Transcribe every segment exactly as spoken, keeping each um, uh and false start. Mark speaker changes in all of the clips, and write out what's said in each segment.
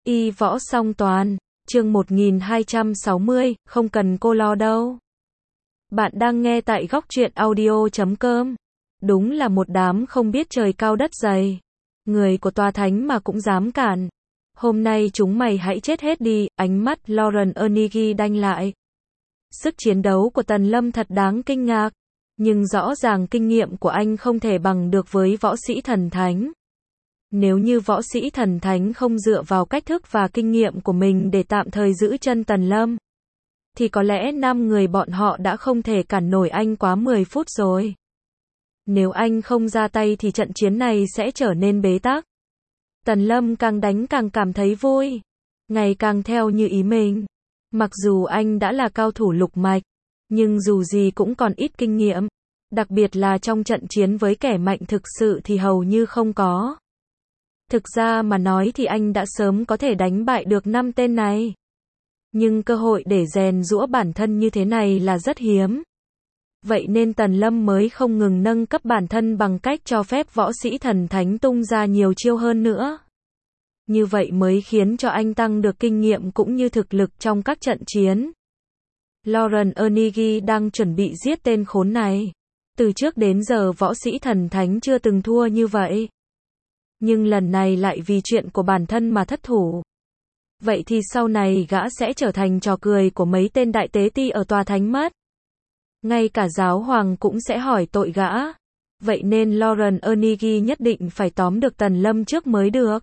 Speaker 1: Y võ song toàn, chương một nghìn hai trăm sáu mươi, không cần cô lo đâu. Bạn đang nghe tại góc truyện audio chấm com. Đúng là một đám không biết trời cao đất dày. Người của tòa thánh mà cũng dám cản. Hôm nay chúng mày hãy chết hết đi, ánh mắt Lauren Onigi đanh lại. Sức chiến đấu của Tần Lâm thật đáng kinh ngạc. Nhưng rõ ràng kinh nghiệm của anh không thể bằng được với võ sĩ thần thánh. Nếu như võ sĩ thần thánh không dựa vào cách thức và kinh nghiệm của mình để tạm thời giữ chân Tần Lâm, thì có lẽ năm người bọn họ đã không thể cản nổi anh quá mười phút rồi. Nếu anh không ra tay thì trận chiến này sẽ trở nên bế tắc. Tần Lâm càng đánh càng cảm thấy vui, ngày càng theo như ý mình. Mặc dù anh đã là cao thủ lục mạch, nhưng dù gì cũng còn ít kinh nghiệm, đặc biệt là trong trận chiến với kẻ mạnh thực sự thì hầu như không có. Thực ra mà nói thì anh đã sớm có thể đánh bại được năm tên này. Nhưng cơ hội để rèn giũa bản thân như thế này là rất hiếm. Vậy nên Tần Lâm mới không ngừng nâng cấp bản thân bằng cách cho phép võ sĩ thần thánh tung ra nhiều chiêu hơn nữa. Như vậy mới khiến cho anh tăng được kinh nghiệm cũng như thực lực trong các trận chiến. Lauren Onigi đang chuẩn bị giết tên khốn này. Từ trước đến giờ võ sĩ thần thánh chưa từng thua như vậy. Nhưng lần này lại vì chuyện của bản thân mà thất thủ. Vậy thì sau này gã sẽ trở thành trò cười của mấy tên đại tế ti ở tòa thánh mất. Ngay cả giáo hoàng cũng sẽ hỏi tội gã. Vậy nên Lauren Onigi nhất định phải tóm được Tần Lâm trước mới được.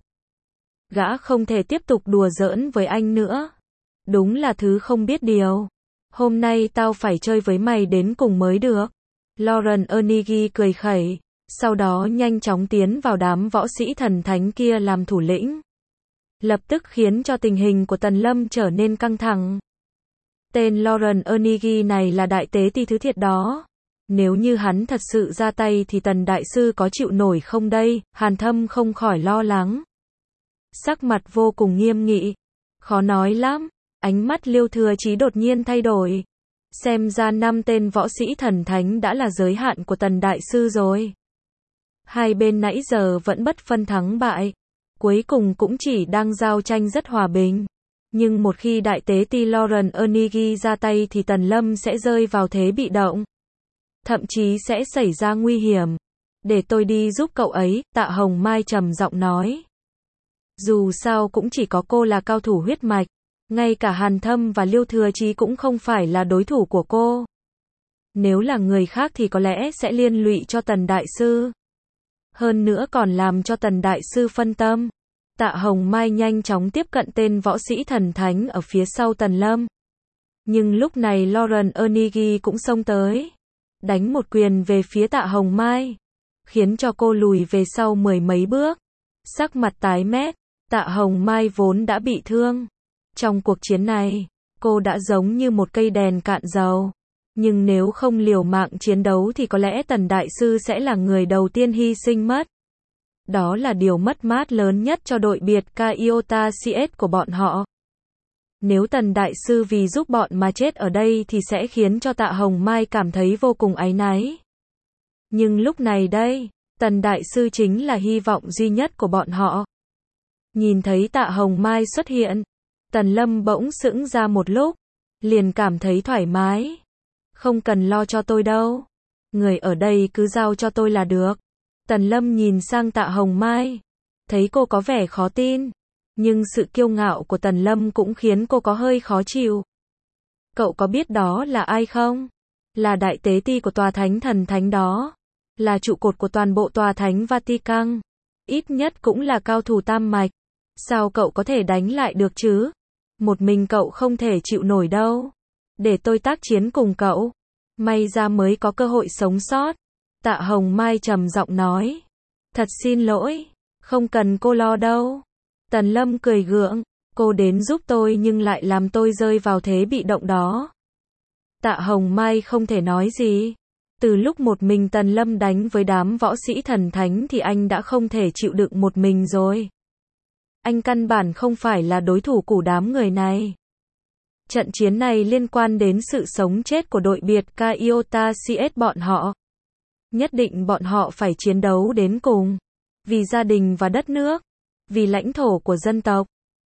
Speaker 1: Gã không thể tiếp tục đùa giỡn với anh nữa. Đúng là thứ không biết điều. Hôm nay tao phải chơi với mày đến cùng mới được. Lauren Onigi cười khẩy. Sau đó nhanh chóng tiến vào đám võ sĩ thần thánh kia làm thủ lĩnh. Lập tức khiến cho tình hình của Tần Lâm trở nên căng thẳng. Tên Lauren Onigi này là đại tế ti thứ thiệt đó. Nếu như hắn thật sự ra tay thì Tần đại sư có chịu nổi không đây? Hàn Thâm không khỏi lo lắng. Sắc mặt vô cùng nghiêm nghị. Khó nói lắm. Ánh mắt Liêu Thừa Chí đột nhiên thay đổi. Xem ra năm tên võ sĩ thần thánh đã là giới hạn của Tần đại sư rồi. Hai bên nãy giờ vẫn bất phân thắng bại. Cuối cùng cũng chỉ đang giao tranh rất hòa bình. Nhưng một khi đại tế ti Lauren Onigi ra tay thì Tần Lâm sẽ rơi vào thế bị động. Thậm chí sẽ xảy ra nguy hiểm. Để tôi đi giúp cậu ấy, Tạ Hồng Mai trầm giọng nói. Dù sao cũng chỉ có cô là cao thủ huyết mạch. Ngay cả Hàn Thâm và Liêu Thừa Chí cũng không phải là đối thủ của cô. Nếu là người khác thì có lẽ sẽ liên lụy cho Tần đại sư. Hơn nữa còn làm cho Tần đại sư phân tâm. Tạ Hồng Mai nhanh chóng tiếp cận tên võ sĩ thần thánh ở phía sau Tần Lâm. Nhưng lúc này Lauren Onigi cũng xông tới. Đánh một quyền về phía Tạ Hồng Mai. Khiến cho cô lùi về sau mười mấy bước. Sắc mặt tái mét. Tạ Hồng Mai vốn đã bị thương. Trong cuộc chiến này, cô đã giống như một cây đèn cạn dầu. Nhưng nếu không liều mạng chiến đấu thì có lẽ Tần đại sư sẽ là người đầu tiên hy sinh mất. Đó là điều mất mát lớn nhất cho đội biệt Kaiota xê ét của bọn họ. Nếu Tần đại sư vì giúp bọn mà chết ở đây thì sẽ khiến cho Tạ Hồng Mai cảm thấy vô cùng áy náy. Nhưng lúc này đây, Tần đại sư chính là hy vọng duy nhất của bọn họ. Nhìn thấy Tạ Hồng Mai xuất hiện, Tần Lâm bỗng sững ra một lúc, liền cảm thấy thoải mái. Không cần lo cho tôi đâu. Người ở đây cứ giao cho tôi là được. Tần Lâm nhìn sang Tạ Hồng Mai. Thấy cô có vẻ khó tin. Nhưng sự kiêu ngạo của Tần Lâm cũng khiến cô có hơi khó chịu. Cậu có biết đó là ai không? Là đại tế ti của tòa thánh thần thánh đó. Là trụ cột của toàn bộ tòa thánh Vatican. Ít nhất cũng là cao thủ tam mạch. Sao cậu có thể đánh lại được chứ? Một mình cậu không thể chịu nổi đâu. Để tôi tác chiến cùng cậu. May ra mới có cơ hội sống sót. Tạ Hồng Mai trầm giọng nói. Thật xin lỗi. Không cần cô lo đâu. Tần Lâm cười gượng. Cô đến giúp tôi nhưng lại làm tôi rơi vào thế bị động đó. Tạ Hồng Mai không thể nói gì. Từ lúc một mình Tần Lâm đánh với đám võ sĩ thần thánh thì anh đã không thể chịu đựng một mình rồi. Anh căn bản không phải là đối thủ của đám người này. Trận chiến này liên quan đến sự sống chết của đội biệt Kaiota xê ét bọn họ. Nhất định bọn họ phải chiến đấu đến cùng. Vì gia đình và đất nước. Vì lãnh thổ của dân tộc.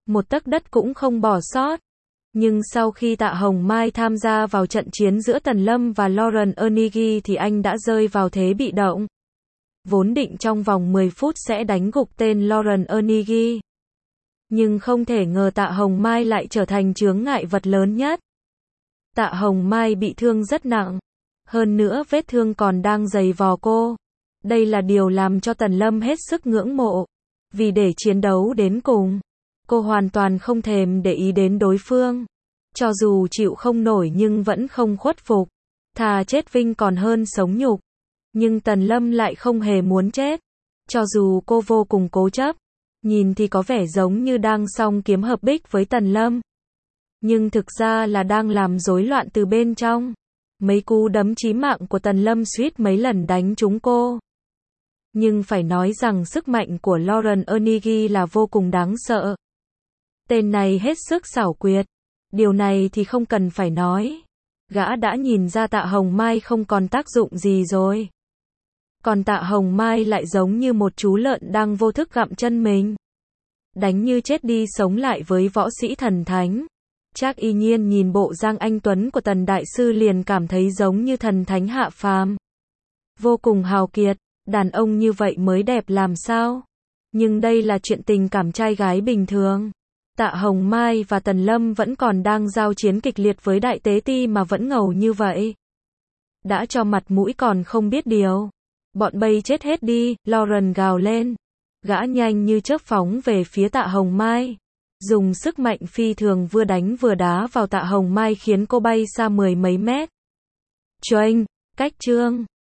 Speaker 1: một tấc đất cũng không bỏ sót. Nhưng sau khi Tạ Hồng Mai tham gia vào trận chiến giữa Tần Lâm và Lauren Onigi thì anh đã rơi vào thế bị động. Vốn định trong vòng mười phút sẽ đánh gục tên Lauren Onigi. Nhưng không thể ngờ Tạ Hồng Mai lại trở thành chướng ngại vật lớn nhất. Tạ Hồng Mai bị thương rất nặng. Hơn nữa vết thương còn đang giày vò cô. Đây là điều làm cho Tần Lâm hết sức ngưỡng mộ. Vì để chiến đấu đến cùng, cô hoàn toàn không thèm để ý đến đối phương. Cho dù chịu không nổi nhưng vẫn không khuất phục. Thà chết vinh còn hơn sống nhục. Nhưng Tần Lâm lại không hề muốn chết. Cho dù cô vô cùng cố chấp, nhìn thì có vẻ giống như đang song kiếm hợp bích với Tần Lâm. Nhưng thực ra là đang làm rối loạn từ bên trong. Mấy cú đấm chí mạng của Tần Lâm suýt mấy lần đánh trúng cô. Nhưng phải nói rằng sức mạnh của Lauren Onigi là vô cùng đáng sợ. Tên này hết sức xảo quyệt. Điều này thì không cần phải nói. Gã đã nhìn ra Tạ Hồng Mai không còn tác dụng gì rồi. Còn Tạ Hồng Mai lại giống như một chú lợn đang vô thức gặm chân mình. Đánh như chết đi sống lại với võ sĩ thần thánh. Trác Y Nhiên nhìn bộ dạng anh tuấn của Tần Đại Sư liền cảm thấy giống như thần thánh hạ phàm. Vô cùng hào kiệt, đàn ông như vậy mới đẹp làm sao. Nhưng đây là chuyện tình cảm trai gái bình thường. Tạ Hồng Mai và Tần Lâm vẫn còn đang giao chiến kịch liệt với Đại Tế Ti mà vẫn ngầu như vậy. Đã cho mặt mũi còn không biết điều. Bọn bay chết hết đi, Lauren gào lên. Gã nhanh như chớp phóng về phía Tạ Hồng Mai. Dùng sức mạnh phi thường vừa đánh vừa đá vào Tạ Hồng Mai khiến cô bay xa mười mấy mét. Choanh, cách chương.